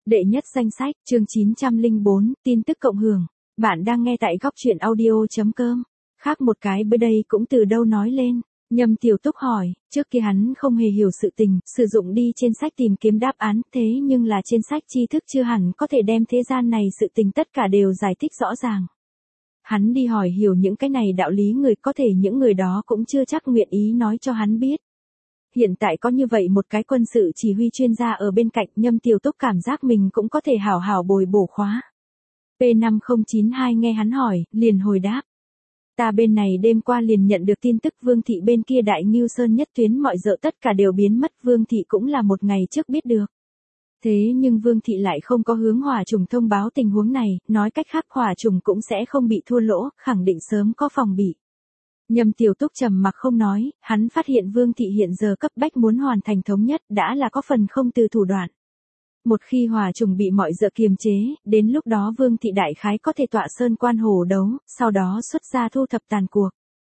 Đệ nhất danh sách, chương 904, tin tức cộng hưởng. Bạn đang nghe tại góc truyện audio.com. Khác một cái bữa đây cũng từ đâu nói lên. Nhâm Tiểu Túc hỏi, trước kia hắn không hề hiểu sự tình, sử dụng đi trên sách tìm kiếm đáp án, thế nhưng là trên sách tri thức chưa hẳn có thể đem thế gian này sự tình tất cả đều giải thích rõ ràng. Hắn đi hỏi hiểu những cái này đạo lý người, có thể những người đó cũng chưa chắc nguyện ý nói cho hắn biết. Hiện tại có như vậy một cái quân sự chỉ huy chuyên gia ở bên cạnh, Nhâm Tiểu Túc cảm giác mình cũng có thể hảo hảo bồi bổ khóa. P5092 nghe hắn hỏi, liền hồi đáp. Ta bên này đêm qua liền nhận được tin tức Vương Thị bên kia Đại Ngưu Sơn nhất tuyến mọi dợ tất cả đều biến mất, Vương Thị cũng là một ngày trước biết được. Thế nhưng Vương Thị lại không có hướng Hỏa Trùng thông báo tình huống này, nói cách khác Hỏa Trùng cũng sẽ không bị thua lỗ, khẳng định sớm có phòng bị. Nhâm Tiểu Túc trầm mặc không nói, hắn phát hiện Vương Thị hiện giờ cấp bách muốn hoàn thành thống nhất đã là có phần không từ thủ đoạn. Một khi Hỏa Trùng bị mọi dợ kiềm chế, đến lúc đó Vương Thị đại khái có thể tọa sơn quan hổ đấu, sau đó xuất ra thu thập tàn cuộc.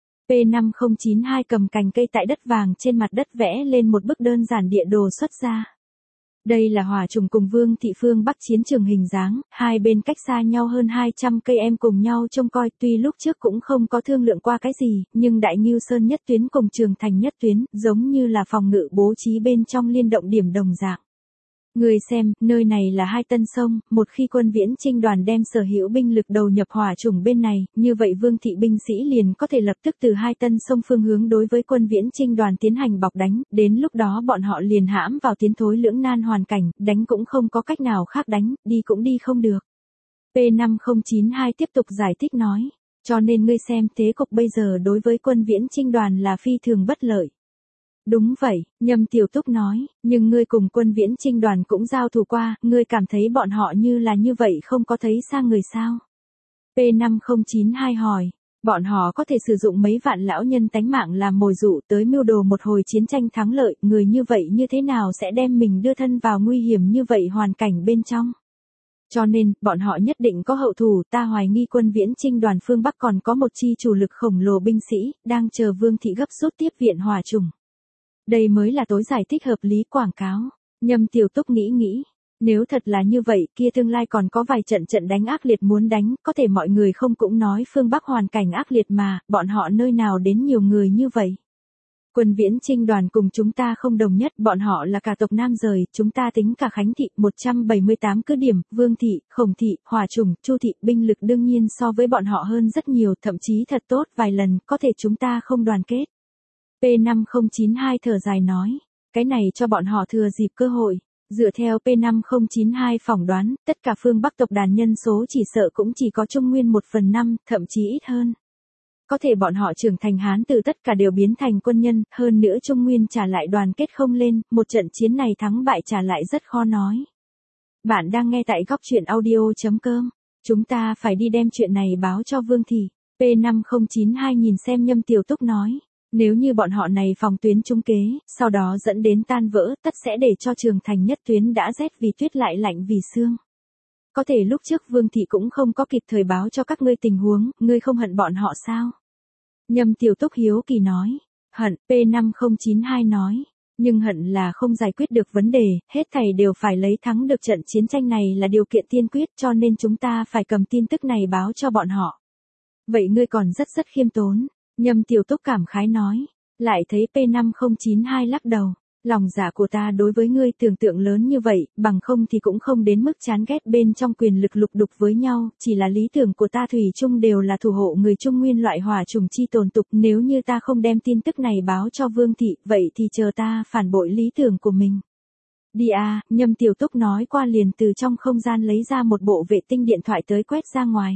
P5092 cầm cành cây tại đất vàng trên mặt đất vẽ lên một bức đơn giản địa đồ xuất ra. Đây là Hỏa Trùng cùng Vương Thị phương Bắc chiến trường hình dáng, hai bên cách xa nhau hơn 200 cây em cùng nhau trông coi, tuy lúc trước cũng không có thương lượng qua cái gì, nhưng Đại Ngưu Sơn nhất tuyến cùng Trường Thành nhất tuyến, giống như là phòng ngự bố trí bên trong liên động điểm đồng dạng. Người xem, nơi này là hai tân sông, một khi quân viễn chinh đoàn đem sở hữu binh lực đầu nhập Hỏa Trùng bên này, như vậy Vương Thị binh sĩ liền có thể lập tức từ hai tân sông phương hướng đối với quân viễn chinh đoàn tiến hành bọc đánh, đến lúc đó bọn họ liền hãm vào tiến thối lưỡng nan hoàn cảnh, đánh cũng không có cách nào khác đánh, đi cũng đi không được. P5092 tiếp tục giải thích nói, cho nên ngươi xem thế cục bây giờ đối với quân viễn chinh đoàn là phi thường bất lợi. Đúng vậy, Nhâm Tiểu Túc nói, nhưng ngươi cùng quân viễn chinh đoàn cũng giao thủ qua, ngươi cảm thấy bọn họ như là như vậy không có thấy xa người sao? P5092 hỏi, bọn họ có thể sử dụng mấy vạn lão nhân tánh mạng làm mồi dụ tới mưu đồ một hồi chiến tranh thắng lợi, người như vậy như thế nào sẽ đem mình đưa thân vào nguy hiểm như vậy hoàn cảnh bên trong? Cho nên, bọn họ nhất định có hậu thủ, ta hoài nghi quân viễn chinh đoàn phương Bắc còn có một chi chủ lực khổng lồ binh sĩ, đang chờ Vương Thị gấp rút tiếp viện Hỏa Trùng. Đây mới là tối giải thích hợp lý quảng cáo. Nhâm Tiểu Túc nghĩ, nếu thật là như vậy, kia tương lai còn có vài trận đánh ác liệt muốn đánh, có thể mọi người không cũng nói phương Bắc hoàn cảnh ác liệt mà, bọn họ nơi nào đến nhiều người như vậy. Quân viễn chinh đoàn cùng chúng ta không đồng nhất, bọn họ là cả tộc Nam rời, chúng ta tính cả Khánh Thị, 178 cứ điểm, Vương Thị, Khổng Thị, Hỏa Trùng, Chu Thị, binh lực đương nhiên so với bọn họ hơn rất nhiều, thậm chí thật tốt vài lần, có thể chúng ta không đoàn kết. P5092 thở dài nói, cái này cho bọn họ thừa dịp cơ hội. Dựa theo P5092 phỏng đoán, tất cả phương Bắc tộc đàn nhân số chỉ sợ cũng chỉ có Trung Nguyên 1/5, thậm chí ít hơn. Có thể bọn họ trưởng thành Hán từ tất cả đều biến thành quân nhân, hơn nữa Trung Nguyên trả lại đoàn kết không lên, một trận chiến này thắng bại trả lại rất khó nói. Bạn đang nghe tại góc truyện audio.com. Chúng ta phải đi đem chuyện này báo cho Vương Thị. P5092 nhìn xem Nhâm Tiểu Túc nói. Nếu như bọn họ này phòng tuyến trung kế, sau đó dẫn đến tan vỡ, tất sẽ để cho Trường Thành nhất tuyến đã rét vì tuyết lại lạnh vì sương. Có thể lúc trước Vương Thị cũng không có kịp thời báo cho các ngươi tình huống, ngươi không hận bọn họ sao? Nhâm Tiểu Túc hiếu kỳ nói. Hận, P5092 nói. Nhưng hận là không giải quyết được vấn đề, hết thảy đều phải lấy thắng được trận chiến tranh này là điều kiện tiên quyết, cho nên chúng ta phải cầm tin tức này báo cho bọn họ. Vậy ngươi còn rất khiêm tốn. Nhâm Tiểu Túc cảm khái nói, lại thấy P5092 lắc đầu, lòng dạ của ta đối với ngươi tưởng tượng lớn như vậy, bằng không thì cũng không đến mức chán ghét bên trong quyền lực lục đục với nhau, chỉ là lý tưởng của ta thủy chung đều là thủ hộ người Trung Nguyên loại Hỏa Trùng chi tồn tục, nếu như ta không đem tin tức này báo cho Vương Thị, vậy thì chờ ta phản bội lý tưởng của mình. Đi à, Nhâm Tiểu Túc nói qua liền từ trong không gian lấy ra một bộ vệ tinh điện thoại tới quét ra ngoài.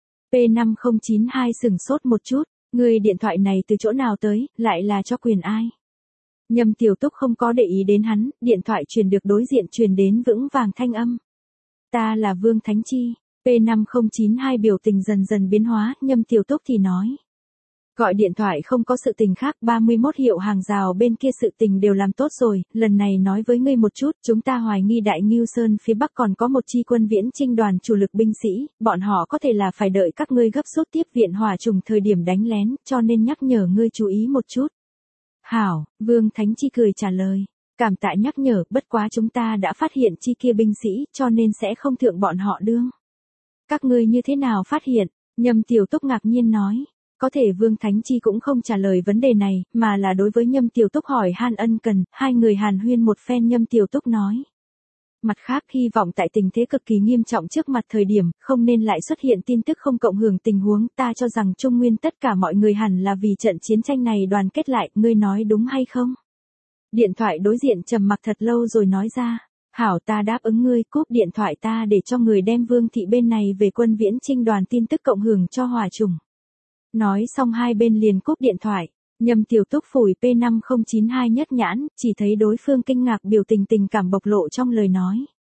P5092 sửng sốt một chút. Người điện thoại này từ chỗ nào tới, lại là cho quyền ai? Nhâm Tiểu Túc không có để ý đến hắn, điện thoại truyền được đối diện truyền đến vững vàng thanh âm. Ta là Vương Thánh Chi. P5092 biểu tình dần biến hóa, Nhâm Tiểu Túc thì nói. Gọi điện thoại không có sự tình khác, 31 hiệu hàng rào bên kia sự tình đều làm tốt rồi, lần này nói với ngươi một chút, chúng ta hoài nghi Đại Ngưu Sơn phía Bắc còn có một chi quân viễn chinh đoàn chủ lực binh sĩ, bọn họ có thể là phải đợi các ngươi gấp rút tiếp viện Hỏa Trùng thời điểm đánh lén, cho nên nhắc nhở ngươi chú ý một chút. Hảo, Vương Thánh Chi cười trả lời. Cảm tạ nhắc nhở, bất quá chúng ta đã phát hiện chi kia binh sĩ, cho nên sẽ không thượng bọn họ đương. Các ngươi như thế nào phát hiện? Nhâm Tiểu Túc ngạc nhiên nói. Có thể Vương Thánh Chi cũng không trả lời vấn đề này, mà là đối với Nhâm Tiểu Túc hỏi han ân cần, hai người hàn huyên một phen. Nhâm Tiểu Túc nói. Mặt khác, hy vọng tại tình thế cực kỳ nghiêm trọng trước mặt thời điểm, không nên lại xuất hiện tin tức không cộng hưởng tình huống. Ta cho rằng Trung Nguyên tất cả mọi người hẳn là vì trận chiến tranh này đoàn kết lại, ngươi nói đúng hay không? Điện thoại đối diện trầm mặc thật lâu rồi nói ra. Hảo, ta đáp ứng ngươi, cúp điện thoại ta để cho người đem Vương thị bên này về Quân Viễn Chinh đoàn tin tức cộng hưởng cho Hòa Trùng. Nói xong hai bên liền cúp điện thoại. Nhâm Tiểu Túc phủi P5092 nhất nhãn, chỉ thấy đối phương kinh ngạc biểu tình tình cảm bộc lộ trong lời nói.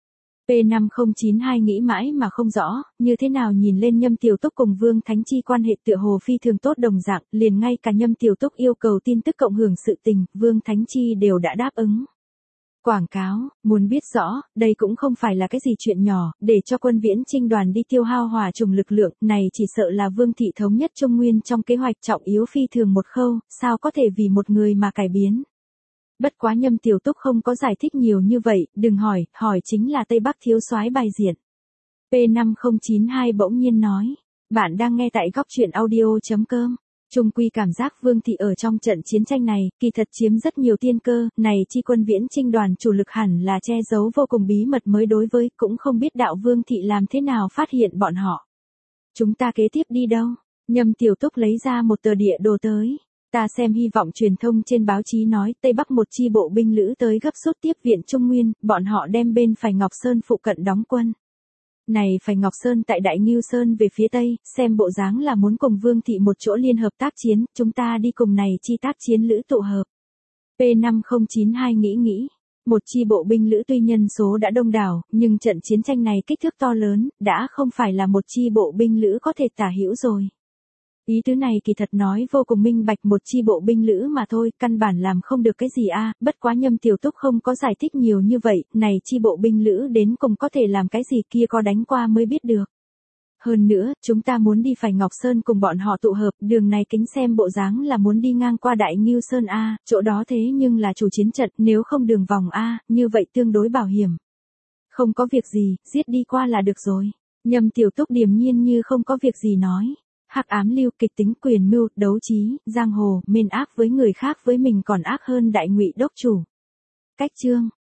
P5092 nghĩ mãi mà không rõ, như thế nào nhìn lên Nhâm Tiểu Túc cùng Vương Thánh Chi quan hệ tựa hồ phi thường tốt đồng dạng, liền ngay cả Nhâm Tiểu Túc yêu cầu tin tức cộng hưởng sự tình, Vương Thánh Chi đều đã đáp ứng. Quảng cáo, muốn biết rõ, đây cũng không phải là cái gì chuyện nhỏ, để cho Quân Viễn Chinh đoàn đi tiêu hao Hòa Trùng lực lượng, này chỉ sợ là Vương thị thống nhất Trung Nguyên trong kế hoạch trọng yếu phi thường một khâu, sao có thể vì một người mà cải biến. Bất quá Nhâm Tiểu Túc không có giải thích nhiều như vậy, đừng hỏi, hỏi chính là Tây Bắc thiếu soái bài diện. P5092 bỗng nhiên nói, bạn đang nghe tại góc truyện audio.com. Trung quy cảm giác Vương thị ở trong trận chiến tranh này, kỳ thật chiếm rất nhiều tiên cơ, này chi Quân Viễn Chinh đoàn chủ lực hẳn là che giấu vô cùng bí mật mới đối với, cũng không biết đạo Vương thị làm thế nào phát hiện bọn họ. Chúng ta kế tiếp đi đâu? Nhâm Tiểu Túc lấy ra một tờ địa đồ tới. Ta xem hy vọng truyền thông trên báo chí nói Tây Bắc một chi bộ binh lữ tới gấp rút tiếp viện Trung Nguyên, bọn họ đem bên phải Ngọc Sơn phụ cận đóng quân. Này phải Ngọc Sơn tại Đại Ngưu Sơn về phía Tây, xem bộ dáng là muốn cùng Vương thị một chỗ liên hợp tác chiến, chúng ta đi cùng này chi tác chiến lữ tụ hợp. P5092 nghĩ, một chi bộ binh lữ tuy nhân số đã đông đảo, nhưng trận chiến tranh này kích thước to lớn, đã không phải là một chi bộ binh lữ có thể tả hữu rồi. Ý tứ này kỳ thật nói vô cùng minh bạch, một chi bộ binh lữ mà thôi, căn bản làm không được cái gì a. Bất quá Nhâm Tiểu Túc không có giải thích nhiều như vậy, này chi bộ binh lữ đến cùng có thể làm cái gì kia có đánh qua mới biết được. Hơn nữa, chúng ta muốn đi phải Ngọc Sơn cùng bọn họ tụ hợp, đường này kính xem bộ dáng là muốn đi ngang qua Đại Ngưu Sơn a, chỗ đó thế nhưng là chủ chiến trận, nếu không đường vòng a, như vậy tương đối bảo hiểm. Không có việc gì, giết đi qua là được rồi. Nhâm Tiểu Túc điềm nhiên như không có việc gì nói. Hắc ám lưu, kịch tính, quyền mưu, đấu trí, giang hồ, mên ác với người khác với mình còn ác hơn đại ngụy đốc chủ. Cách chương